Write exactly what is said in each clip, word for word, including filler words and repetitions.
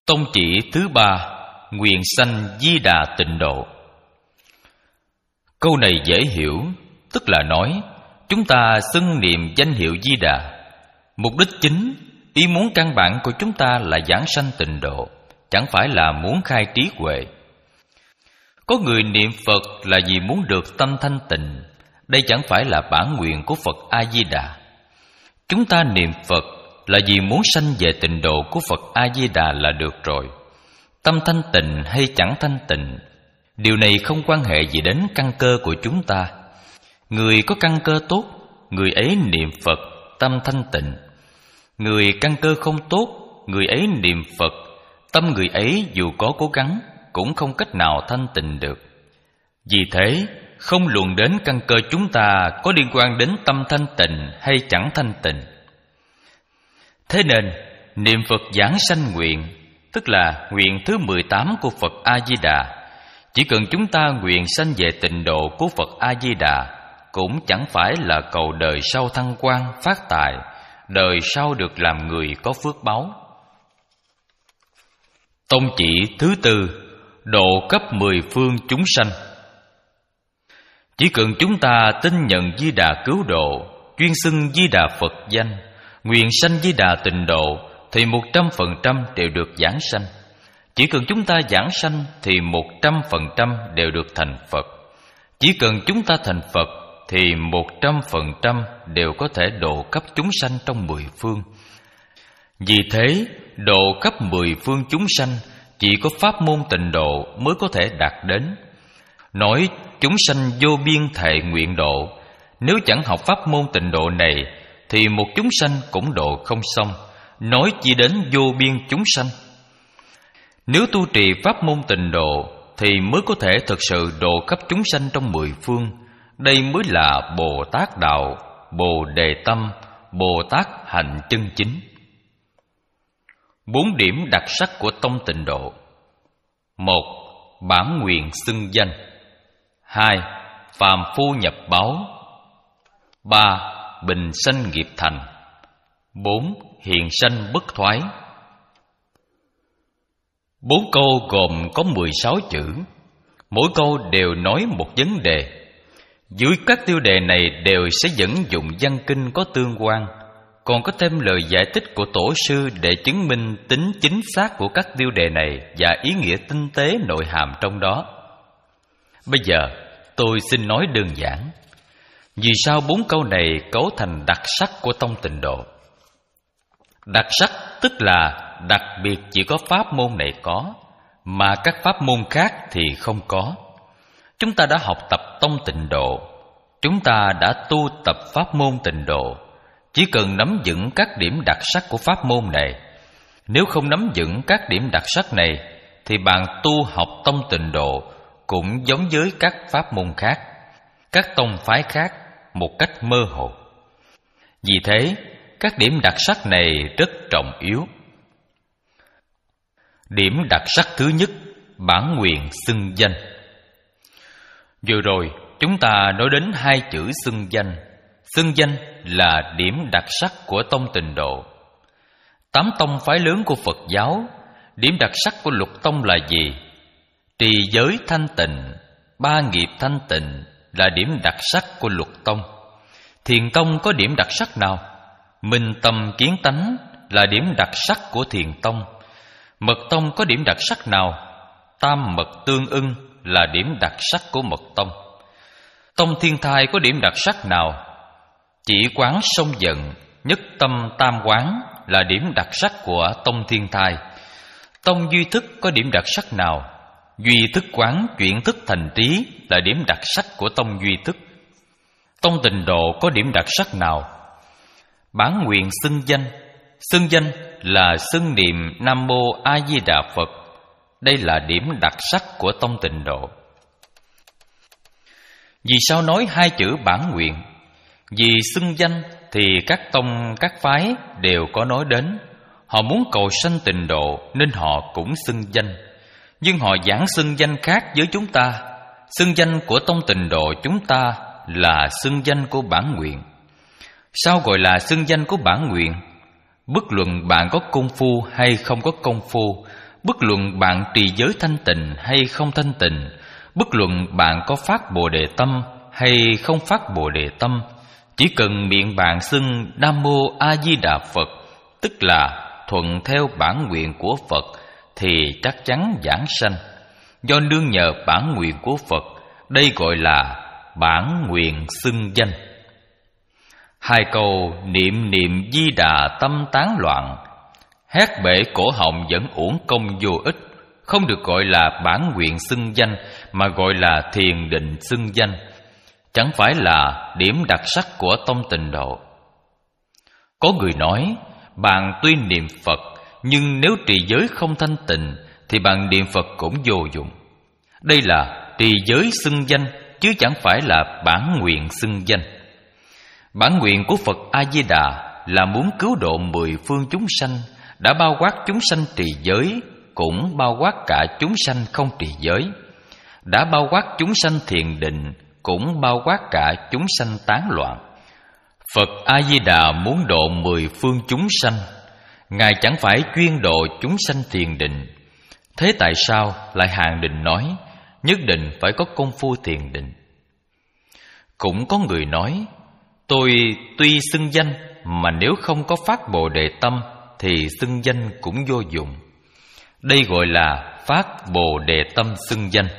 Tông chỉ thứ ba, nguyện sanh Di Đà Tịnh Độ. Câu này dễ hiểu, tức là nói chúng ta xưng niệm danh hiệu Di Đà, mục đích chính, ý muốn căn bản của chúng ta là giảng sanh tịnh độ, chẳng phải là muốn khai trí huệ. Có người niệm Phật là vì muốn được tâm thanh tịnh, đây chẳng phải là bản nguyện của Phật A Di Đà. Chúng ta niệm Phật là vì muốn sanh về tịnh độ của Phật A Di Đà là được rồi. Tâm thanh tịnh hay chẳng thanh tịnh, điều này không quan hệ gì đến căn cơ của chúng ta. Người có căn cơ tốt, người ấy niệm Phật tâm thanh tịnh. Người căn cơ không tốt, người ấy niệm Phật, tâm người ấy dù có cố gắng cũng không cách nào thanh tịnh được. Vì thế, không luận đến căn cơ chúng ta có liên quan đến tâm thanh tịnh hay chẳng thanh tịnh. Thế nên, niệm Phật giảng sanh nguyện, tức là nguyện thứ mười tám của Phật A Di Đà, chỉ cần chúng ta nguyện sanh về tịnh độ của Phật A Di Đà, cũng chẳng phải là cầu đời sau thăng quan phát tài, đời sau được làm người có phước báu. Tông chỉ thứ tư, độ cấp mười phương chúng sanh. Chỉ cần chúng ta tin nhận Di Đà cứu độ, chuyên xưng Di Đà Phật danh, nguyện sanh Di Đà tịnh độ, thì một trăm phần trăm đều được giảng sanh. Chỉ cần chúng ta giảng sanh thì một trăm phần trăm đều được thành Phật. Chỉ cần chúng ta thành Phật thì một trăm phần trăm đều có thể độ cấp chúng sanh trong mười phương. Vì thế, độ cấp mười phương chúng sanh chỉ có pháp môn tịnh độ mới có thể đạt đến. Nói chúng sanh vô biên thệ nguyện độ, nếu chẳng học pháp môn tịnh độ này thì một chúng sanh cũng độ không xong, nói chỉ đến vô biên chúng sanh. Nếu tu trì pháp môn tịnh độ thì mới có thể thực sự độ cấp chúng sanh trong mười phương. Đây mới là Bồ Tát đạo, Bồ Đề tâm, Bồ Tát hạnh chân chính. Bốn điểm đặc sắc của tông tịnh độ: một. Bản nguyện xưng danh. Hai. Phàm phu nhập báo. Ba. Bình sanh nghiệp thành. Bốn. Hiện sanh bất thoái. Bốn câu gồm có mười sáu chữ, mỗi câu đều nói một vấn đề. Dưới các tiêu đề này đều sẽ dẫn dụng văn kinh có tương quan, còn có thêm lời giải thích của tổ sư để chứng minh tính chính xác của các tiêu đề này và ý nghĩa tinh tế nội hàm trong đó. Bây giờ tôi xin nói đơn giản, vì sao bốn câu này cấu thành đặc sắc của tông tịnh độ. Đặc sắc tức là đặc biệt chỉ có pháp môn này có, mà các pháp môn khác thì không có. Chúng ta đã học tập tông tịnh độ, chúng ta đã tu tập pháp môn tịnh độ, chỉ cần nắm vững các điểm đặc sắc của pháp môn này. Nếu không nắm vững các điểm đặc sắc này thì bạn tu học tông tịnh độ cũng giống với các pháp môn khác, các tông phái khác một cách mơ hồ. Vì thế, các điểm đặc sắc này rất trọng yếu. Điểm đặc sắc thứ nhất, bản nguyện xưng danh. Vừa rồi chúng ta nói đến hai chữ xưng danh. Xưng danh là điểm đặc sắc của tông tịnh độ. Tám tông phái lớn của Phật giáo, điểm đặc sắc của lục tông là gì? Trì giới thanh tịnh, ba nghiệp thanh tịnh là điểm đặc sắc của lục tông. Thiền tông có điểm đặc sắc nào? Minh tâm kiến tánh là điểm đặc sắc của thiền tông. Mật tông có điểm đặc sắc nào? Tam mật tương ưng là điểm đặc sắc của mật tông. Tông thiên thai có điểm đặc sắc nào? Chỉ quán sông giận, nhất tâm tam quán là điểm đặc sắc của tông thiên thai. Tông duy thức có điểm đặc sắc nào? Duy thức quán chuyển thức thành trí là điểm đặc sắc của tông duy thức. Tông tịnh độ có điểm đặc sắc nào? Bản nguyện xưng danh. Xưng danh là xưng niệm Nam Mô A Di Đà Phật. Đây là điểm đặc sắc của tông tịnh độ. Vì sao nói hai chữ bản nguyện? Vì xưng danh thì các tông các phái đều có nói đến. Họ muốn cầu sanh tịnh độ nên họ cũng xưng danh. Nhưng họ giảng xưng danh khác với chúng ta. Xưng danh của tông tịnh độ chúng ta là xưng danh của bản nguyện. Sao gọi là xưng danh của bản nguyện? Bất luận bạn có công phu hay không có công phu, Bất luận bạn trì giới thanh tịnh hay không thanh tịnh, bất luận bạn có phát Bồ Đề tâm hay không phát Bồ Đề tâm, chỉ cần miệng bạn xưng Nam Mô A Di Đà Phật, tức là thuận theo bản nguyện của Phật, thì chắc chắn giảng sanh. Do nương nhờ bản nguyện của Phật, đây gọi là bản nguyện xưng danh. Hai câu niệm niệm Di Đà tâm tán loạn, hét bể cổ họng vẫn uổng công vô ích, không được gọi là bản nguyện xưng danh, mà gọi là thiền định xưng danh. Chẳng phải là điểm đặc sắc của tông Tịnh Độ. Có người nói, bạn tuy niệm Phật, nhưng nếu trì giới không thanh tịnh thì bạn niệm Phật cũng vô dụng. Đây là trì giới xưng danh, chứ chẳng phải là bản nguyện xưng danh. Bản nguyện của Phật A-di-đà là muốn cứu độ mười phương chúng sanh, đã bao quát chúng sanh trì giới, cũng bao quát cả chúng sanh không trì giới. Đã bao quát chúng sanh thiền định, cũng bao quát cả chúng sanh tán loạn. Phật A-di-đà muốn độ mười phương chúng sanh, Ngài chẳng phải chuyên độ chúng sanh thiền định. Thế tại sao lại hạn định nói nhất định phải có công phu thiền định? Cũng có người nói, tôi tuy xưng danh, mà nếu không có phát Bồ Đề tâm thì xưng danh cũng vô dụng. Đây gọi là phát Bồ Đề tâm xưng danh.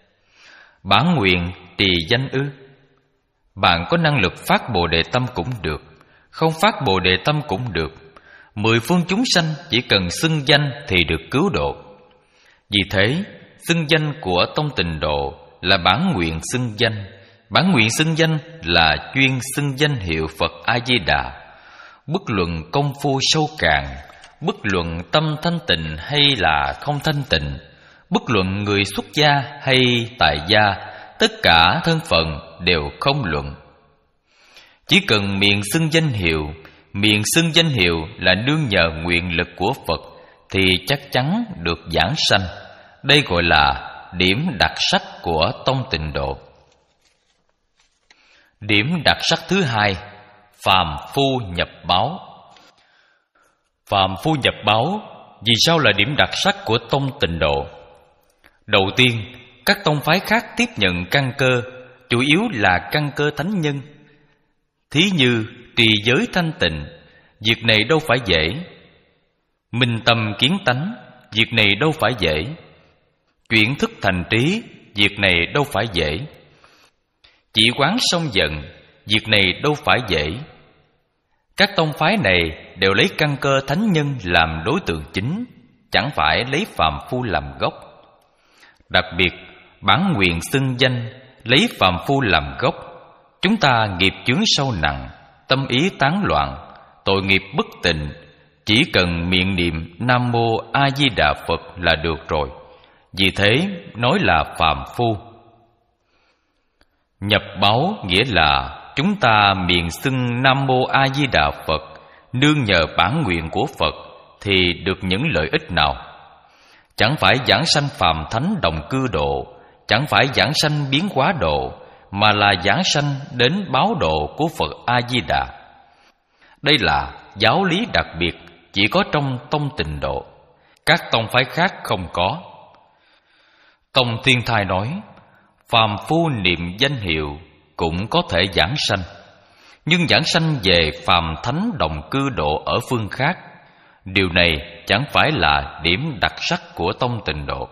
Bản nguyện trì danh ư? Bạn có năng lực phát Bồ Đề tâm cũng được, không phát Bồ Đề tâm cũng được. Mười phương chúng sanh chỉ cần xưng danh thì được cứu độ. Vì thế, xưng danh của tông Tịnh Độ là bản nguyện xưng danh. Bản nguyện xưng danh là chuyên xưng danh hiệu Phật A-di-đà. Bất luận công phu sâu cạn, bất luận tâm thanh tịnh hay là không thanh tịnh, bất luận người xuất gia hay tại gia, tất cả thân phận đều không luận. Chỉ cần miệng xưng danh hiệu, miệng xưng danh hiệu là nương nhờ nguyện lực của Phật, thì chắc chắn được giảng sanh. Đây gọi là điểm đặc sắc của tông Tịnh Độ. Điểm đặc sắc thứ hai, phàm phu nhập báo. Phàm phu nhập báo vì sao là điểm đặc sắc của tông Tịnh Độ? Đầu tiên, các tông phái khác tiếp nhận căn cơ chủ yếu là căn cơ thánh nhân. Thí như trì giới thanh tịnh, việc này đâu phải dễ. Minh tâm kiến tánh, việc này đâu phải dễ. Chuyển thức thành trí, việc này đâu phải dễ. Chỉ quán xong giận, việc này đâu phải dễ. Các tông phái này đều lấy căn cơ thánh nhân làm đối tượng chính, chẳng phải lấy phàm phu làm gốc. Đặc biệt, bản nguyện xưng danh lấy phàm phu làm gốc. Chúng ta nghiệp chướng sâu nặng, tâm ý tán loạn, tội nghiệp bất tịnh, chỉ cần miệng niệm Nam Mô A Di Đà Phật là được rồi. Vì thế nói là phàm phu. Nhập báo nghĩa là chúng ta miệng xưng Nam Mô A Di Đà Phật, nương nhờ bản nguyện của Phật thì được những lợi ích nào? Chẳng phải giảng sanh phàm thánh đồng cư độ, chẳng phải giảng sanh biến hóa độ, mà là giảng sanh đến báo độ của Phật A Di Đà. Đây là giáo lý đặc biệt chỉ có trong tông Tịnh Độ, các tông phái khác không có. Tông Thiên Thai nói, phàm phu niệm danh hiệu cũng có thể giảng sanh, nhưng giảng sanh về phàm thánh đồng cư độ ở phương khác, điều này chẳng phải là điểm đặc sắc của tông Tịnh Độ.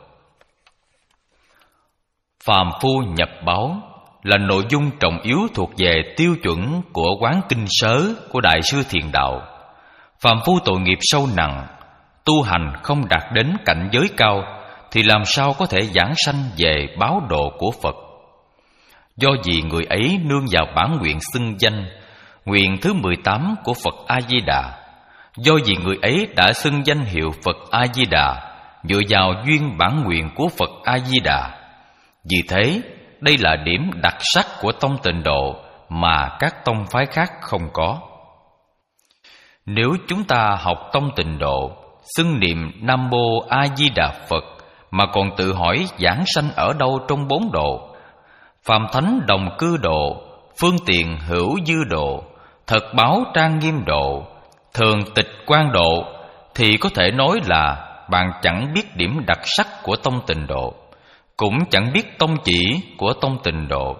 Phàm phu nhập báo là nội dung trọng yếu thuộc về tiêu chuẩn của quán kinh sớ của Đại sư Thiền Đạo. Phàm phu tội nghiệp sâu nặng, tu hành không đạt đến cảnh giới cao, thì làm sao có thể giảng sanh về báo độ của Phật? Do vì người ấy nương vào bản nguyện xưng danh, nguyện thứ mười tám của Phật A-di-đà. Do vì người ấy đã xưng danh hiệu Phật A-di-đà, dựa vào duyên bản nguyện của Phật A-di-đà. Vì thế, đây là điểm đặc sắc của tông Tịnh Độ mà các tông phái khác không có. Nếu chúng ta học tông Tịnh Độ, xưng niệm Nam Mô A Di Đà Phật mà còn tự hỏi giảng sanh ở đâu trong bốn độ: phàm thánh đồng cư độ, phương tiện hữu dư độ, thật báo trang nghiêm độ, thường tịch quan độ, thì có thể nói là bạn chẳng biết điểm đặc sắc của tông Tịnh Độ, cũng chẳng biết tông chỉ của tông Tịnh Độ.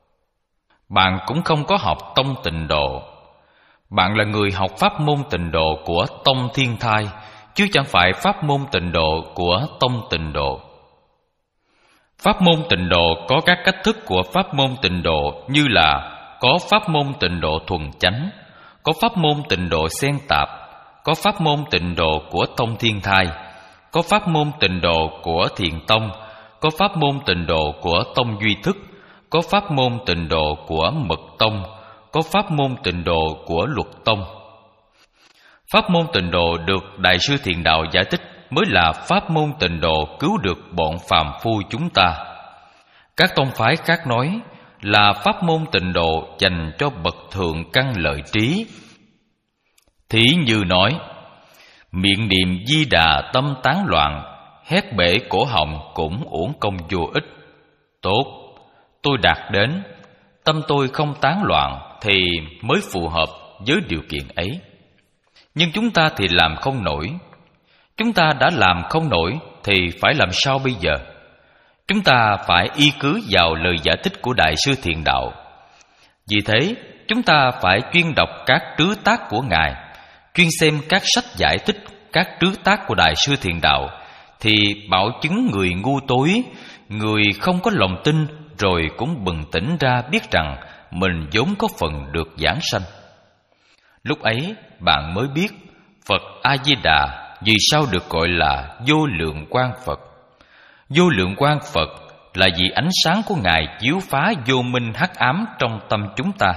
Bạn cũng không có học tông Tịnh Độ. Bạn là người học pháp môn Tịnh Độ của tông Thiên Thai, chứ chẳng phải pháp môn Tịnh Độ của tông Tịnh Độ. Pháp môn Tịnh Độ có các cách thức của pháp môn Tịnh Độ, như là có pháp môn Tịnh Độ thuần chánh, có pháp môn Tịnh Độ xen tạp, có pháp môn Tịnh Độ của tông Thiên Thai, có pháp môn Tịnh Độ của Thiền Tông, có pháp môn Tịnh Độ của tông Duy Thức, có pháp môn Tịnh Độ của Mật Tông, có pháp môn Tịnh Độ của Luật Tông. Pháp môn Tịnh Độ được Đại sư Thiền Đạo giải thích mới là pháp môn Tịnh Độ cứu được bọn phàm phu chúng ta. Các tông phái khác nói là pháp môn Tịnh Độ dành cho bậc thượng căn lợi trí. Thí như nói: miệng niệm Di Đà tâm tán loạn, hét bể cổ họng cũng uổng công vô ích. Tốt, tôi đạt đến, tâm tôi không tán loạn thì mới phù hợp với điều kiện ấy. Nhưng chúng ta thì làm không nổi. Chúng ta đã làm không nổi thì phải làm sao bây giờ? Chúng ta phải y cứ vào lời giải thích của Đại sư Thiền Đạo. Vì thế, chúng ta phải chuyên đọc các trứ tác của Ngài, chuyên xem các sách giải thích các trứ tác của Đại sư Thiền Đạo, thì bảo chứng người ngu tối, người không có lòng tin, rồi cũng bừng tỉnh ra biết rằng mình vốn có phần được giảng sanh. Lúc ấy bạn mới biết Phật A-di-đà vì sao được gọi là vô lượng quang Phật. Vô lượng quang Phật là vì ánh sáng của Ngài chiếu phá vô minh hắc ám trong tâm chúng ta.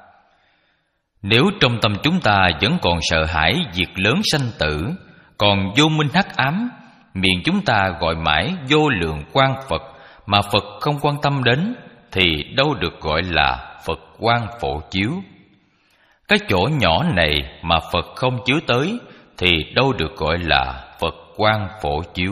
Nếu trong tâm chúng ta vẫn còn sợ hãi việc lớn sanh tử, còn vô minh hắc ám, miệng chúng ta gọi mãi vô lượng quang Phật mà Phật không quan tâm đến, thì đâu được gọi là Phật quang phổ chiếu. Cái chỗ nhỏ này mà Phật không chiếu tới, thì đâu được gọi là Phật quang phổ chiếu.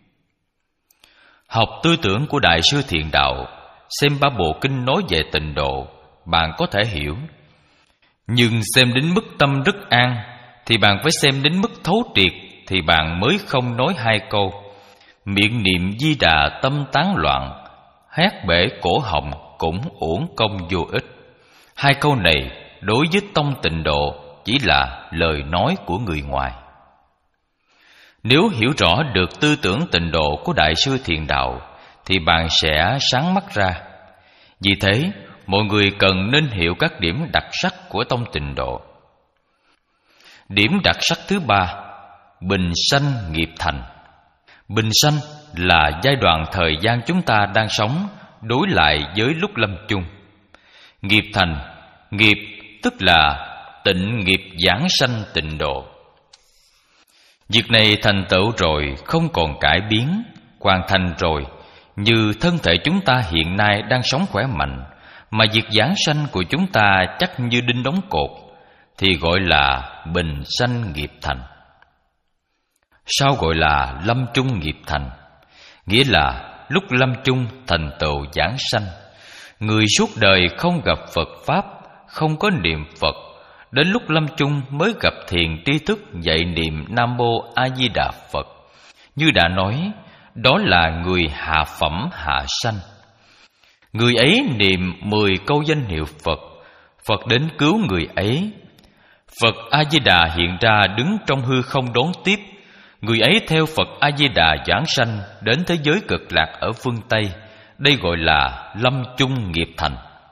Học tư tưởng của Đại sư Thiền Đạo, xem ba bộ kinh nói về Tịnh Độ, bạn có thể hiểu. Nhưng xem đến mức tâm rất an, thì bạn phải xem đến mức thấu triệt, thì bạn mới không nói hai câu: miệng niệm Di Đà tâm tán loạn, hét bể cổ họng cũng uổng công vô ích. Hai câu này đối với tông Tịnh Độ chỉ là lời nói của người ngoài. Nếu hiểu rõ được tư tưởng Tịnh Độ của Đại sư Thiền Đạo, thì bạn sẽ sáng mắt ra. Vì thế, mọi người cần nên hiểu các điểm đặc sắc của tông Tịnh Độ. Điểm đặc sắc thứ ba: bình sanh nghiệp thành. Bình sanh là giai đoạn thời gian chúng ta đang sống đối lại với lúc lâm chung. Nghiệp thành, nghiệp tức là tịnh nghiệp giảng sanh Tịnh Độ. Việc này thành tựu rồi không còn cải biến, hoàn thành rồi, như thân thể chúng ta hiện nay đang sống khỏe mạnh, mà việc giảng sanh của chúng ta chắc như đinh đóng cột, thì gọi là bình sanh nghiệp thành. Sao gọi là lâm chung nghiệp thành? Nghĩa là lúc lâm chung thành tựu giảng sanh, người suốt đời không gặp Phật Pháp, không có niệm Phật, đến lúc lâm chung mới gặp thiền tri thức dạy niệm Nam Mô A Di Đà Phật. Như đã nói, đó là người hạ phẩm hạ sanh. Người ấy niệm mười câu danh hiệu Phật, Phật đến cứu người ấy. Phật A Di Đà hiện ra đứng trong hư không đón tiếp. Người ấy theo Phật A Di Đà giảng sanh đến thế giới cực lạc ở phương Tây. Đây gọi là lâm chung nghiệp thành.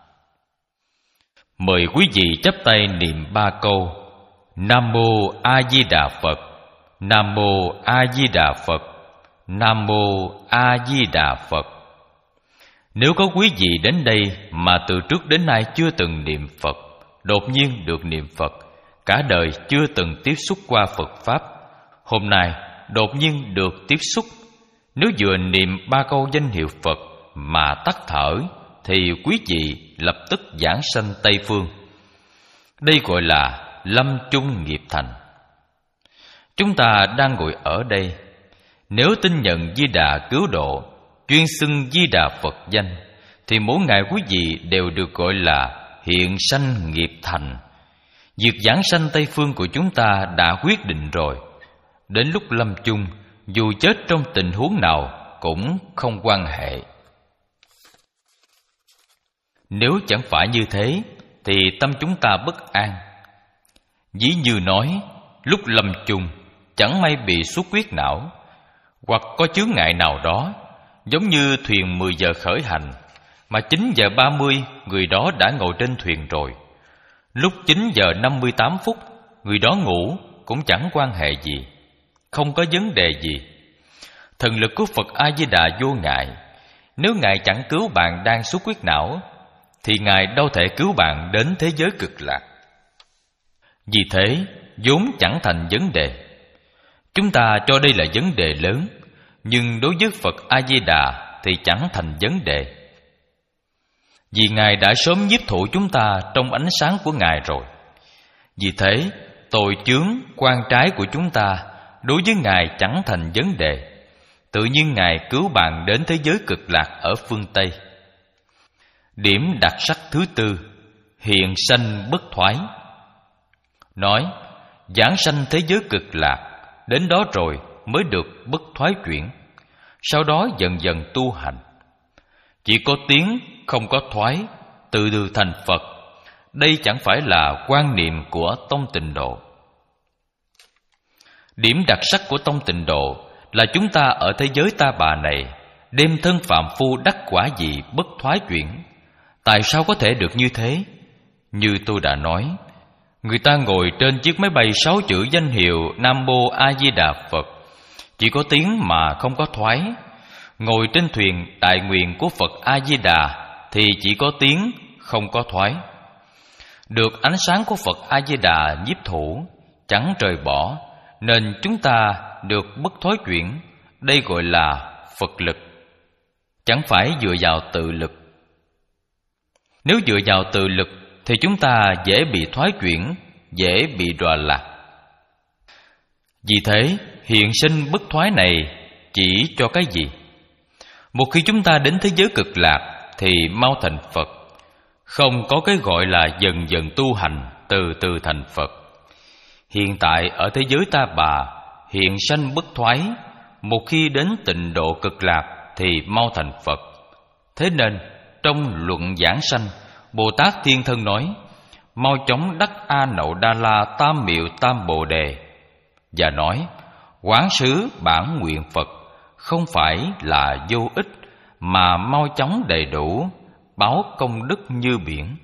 Mời quý vị chắp tay niệm ba câu: Nam Mô A Di Đà Phật, Nam Mô A Di Đà Phật, Nam Mô A Di Đà Phật. Nếu có quý vị đến đây mà từ trước đến nay chưa từng niệm Phật, đột nhiên được niệm Phật, cả đời chưa từng tiếp xúc qua Phật Pháp, hôm nay đột nhiên được tiếp xúc, nếu vừa niệm ba câu danh hiệu Phật mà tắt thở, thì quý vị lập tức giảng sanh Tây Phương. Đây gọi là lâm chung nghiệp thành. Chúng ta đang ngồi ở đây, nếu tin nhận Di Đà cứu độ, chuyên xưng Di Đà Phật danh, thì mỗi ngày quý vị đều được gọi là hiện sanh nghiệp thành. Việc giảng sanh Tây Phương của chúng ta đã quyết định rồi. Đến lúc lâm chung, dù chết trong tình huống nào cũng không quan hệ. Nếu chẳng phải như thế thì tâm chúng ta bất an. Ví như nói, lúc lâm chung chẳng may bị xuất huyết não, hoặc có chướng ngại nào đó, giống như thuyền mười giờ khởi hành, mà chín giờ ba mươi người đó đã ngồi trên thuyền rồi. Lúc chín giờ năm mươi tám phút, người đó ngủ cũng chẳng quan hệ gì, không có vấn đề gì. Thần lực của Phật A-di-đà vô ngại. Nếu Ngài chẳng cứu bạn đang xuất huyết não, thì Ngài đâu thể cứu bạn đến thế giới cực lạc. Vì thế, vốn chẳng thành vấn đề. Chúng ta cho đây là vấn đề lớn, nhưng đối với Phật A-di-đà thì chẳng thành vấn đề. Vì Ngài đã sớm nhiếp thụ chúng ta trong ánh sáng của Ngài rồi. Vì thế, tội chướng, quan trái của chúng ta đối với Ngài chẳng thành vấn đề. Tự nhiên Ngài cứu bạn đến thế giới cực lạc ở phương Tây. Điểm đặc sắc thứ tư, hiện sanh bất thoái. Nói, giảng sanh thế giới cực lạc, đến đó rồi mới được bất thoái chuyển. Sau đó dần dần tu hành. Chỉ có tiến, không có thoái, từ từ thành Phật. Đây chẳng phải là quan niệm của Tông Tịnh Độ. Điểm đặc sắc của Tông Tịnh Độ là chúng ta ở thế giới ta bà này đem thân phàm phu đắc quả gì bất thoái chuyển. Tại sao có thể được như thế? Như tôi đã nói, người ta ngồi trên chiếc máy bay sáu chữ danh hiệu Nam Mô A Di Đà Phật, chỉ có tiếng mà không có thoái. Ngồi trên thuyền đại nguyện của Phật A Di Đà thì chỉ có tiếng, không có thoái. Được ánh sáng của Phật A Di Đà nhiếp thủ, chẳng rời bỏ, nên chúng ta được bất thoái chuyển. Đây gọi là Phật lực, chẳng phải dựa vào tự lực. Nếu dựa vào tự lực thì chúng ta dễ bị thoái chuyển, dễ bị đọa lạc. Vì thế, hiện sinh bất thoái này chỉ cho cái gì? Một khi chúng ta đến thế giới cực lạc thì mau thành Phật. Không có cái gọi là dần dần tu hành, từ từ thành Phật. Hiện tại ở thế giới ta bà, hiện sanh bất thoái. Một khi đến tịnh độ cực lạc thì mau thành Phật. Thế nên trong luận giảng sanh, Bồ Tát Thiên Thân nói, mau chóng đắc A Nậu Đa La Tam Miệu Tam Bồ Đề, và nói, quán xứ bản nguyện Phật không phải là vô ích, mà mau chóng đầy đủ, báo công đức như biển.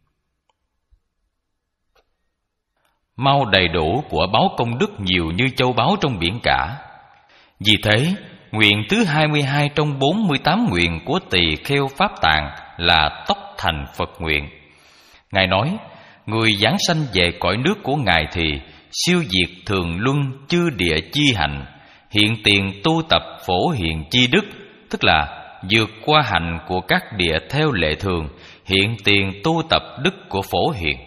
Mau đầy đủ của báo công đức nhiều như châu báu trong biển cả. Vì thế, nguyện thứ hai mươi hai trong bốn mươi tám nguyện của Tỳ Kheo Pháp Tạng là tốc thành Phật nguyện. Ngài nói, người giảng sanh về cõi nước của Ngài thì siêu diệt thường luân chư địa chi hạnh, hiện tiền tu tập phổ hiện chi đức, tức là vượt qua hạnh của các địa theo lệ thường, hiện tiền tu tập đức của phổ hiện.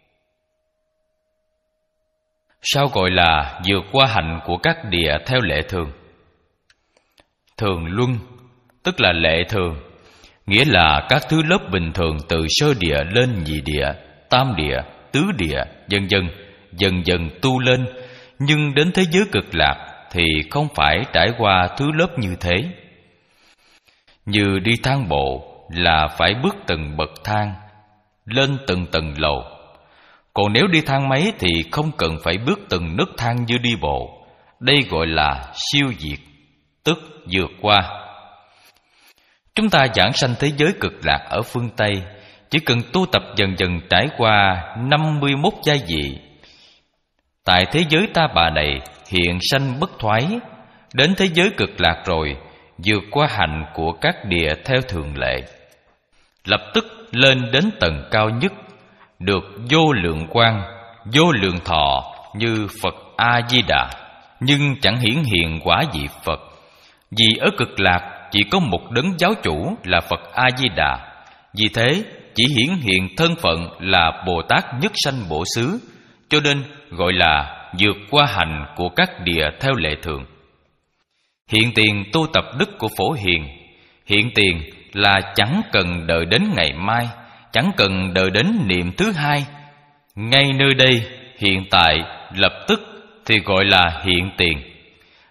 Sao gọi là vượt qua hạnh của các địa theo lệ thường? Thường luân, tức là lệ thường, nghĩa là các thứ lớp bình thường từ sơ địa lên nhị địa, tam địa, tứ địa, vân vân, dần dần tu lên, nhưng đến thế giới cực lạc thì không phải trải qua thứ lớp như thế. Như đi thang bộ là phải bước từng bậc thang, lên từng tầng lầu. Còn nếu đi thang máy thì không cần phải bước từng nấc thang như đi bộ. Đây gọi là siêu diệt, tức vượt qua. Chúng ta giảng sanh thế giới cực lạc ở phương Tây, chỉ cần tu tập dần dần trải qua năm mươi mốt giai vị. Tại thế giới ta bà này hiện sanh bất thoái, đến thế giới cực lạc rồi vượt qua hạnh của các địa theo thường lệ, lập tức lên đến tầng cao nhất, được vô lượng quang, vô lượng thọ như Phật A-di-đà, nhưng chẳng hiển hiện quả vị Phật. Vì ở cực lạc chỉ có một đấng giáo chủ là Phật A-di-đà, vì thế chỉ hiển hiện thân phận là Bồ Tát nhất sanh bổ xứ, cho nên gọi là vượt qua hành của các địa theo lệ thường. Hiện tiền tu tập đức của phổ hiền. Hiện tiền là chẳng cần đợi đến ngày mai, chẳng cần đợi đến niệm thứ hai. Ngay nơi đây, hiện tại, lập tức thì gọi là hiện tiền.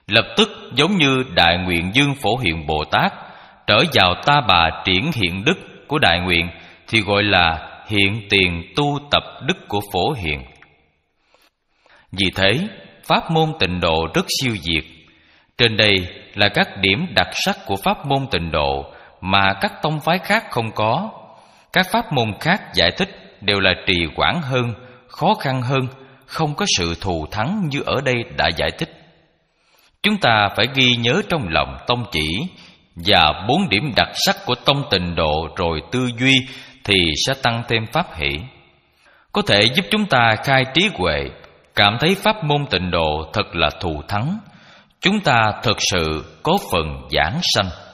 lập tức giống như Đại Nguyện Dương Phổ Hiền Bồ Tát trở vào ta bà triển hiện đức của Đại Nguyện thì gọi là hiện tiền tu tập đức của Phổ Hiền. Vì thế, pháp môn Tịnh Độ rất siêu việt. Trên đây là các điểm đặc sắc của pháp môn Tịnh Độ mà các tông phái khác không có. Các pháp môn khác giải thích đều là trì hoãn hơn, khó khăn hơn, không có sự thù thắng như ở đây đã giải thích. Chúng ta phải ghi nhớ trong lòng tông chỉ và bốn điểm đặc sắc của tông Tịnh Độ rồi tư duy thì sẽ tăng thêm pháp hỷ, có thể giúp chúng ta khai trí huệ, cảm thấy pháp môn Tịnh Độ thật là thù thắng. Chúng ta thật sự có phần giảng sanh.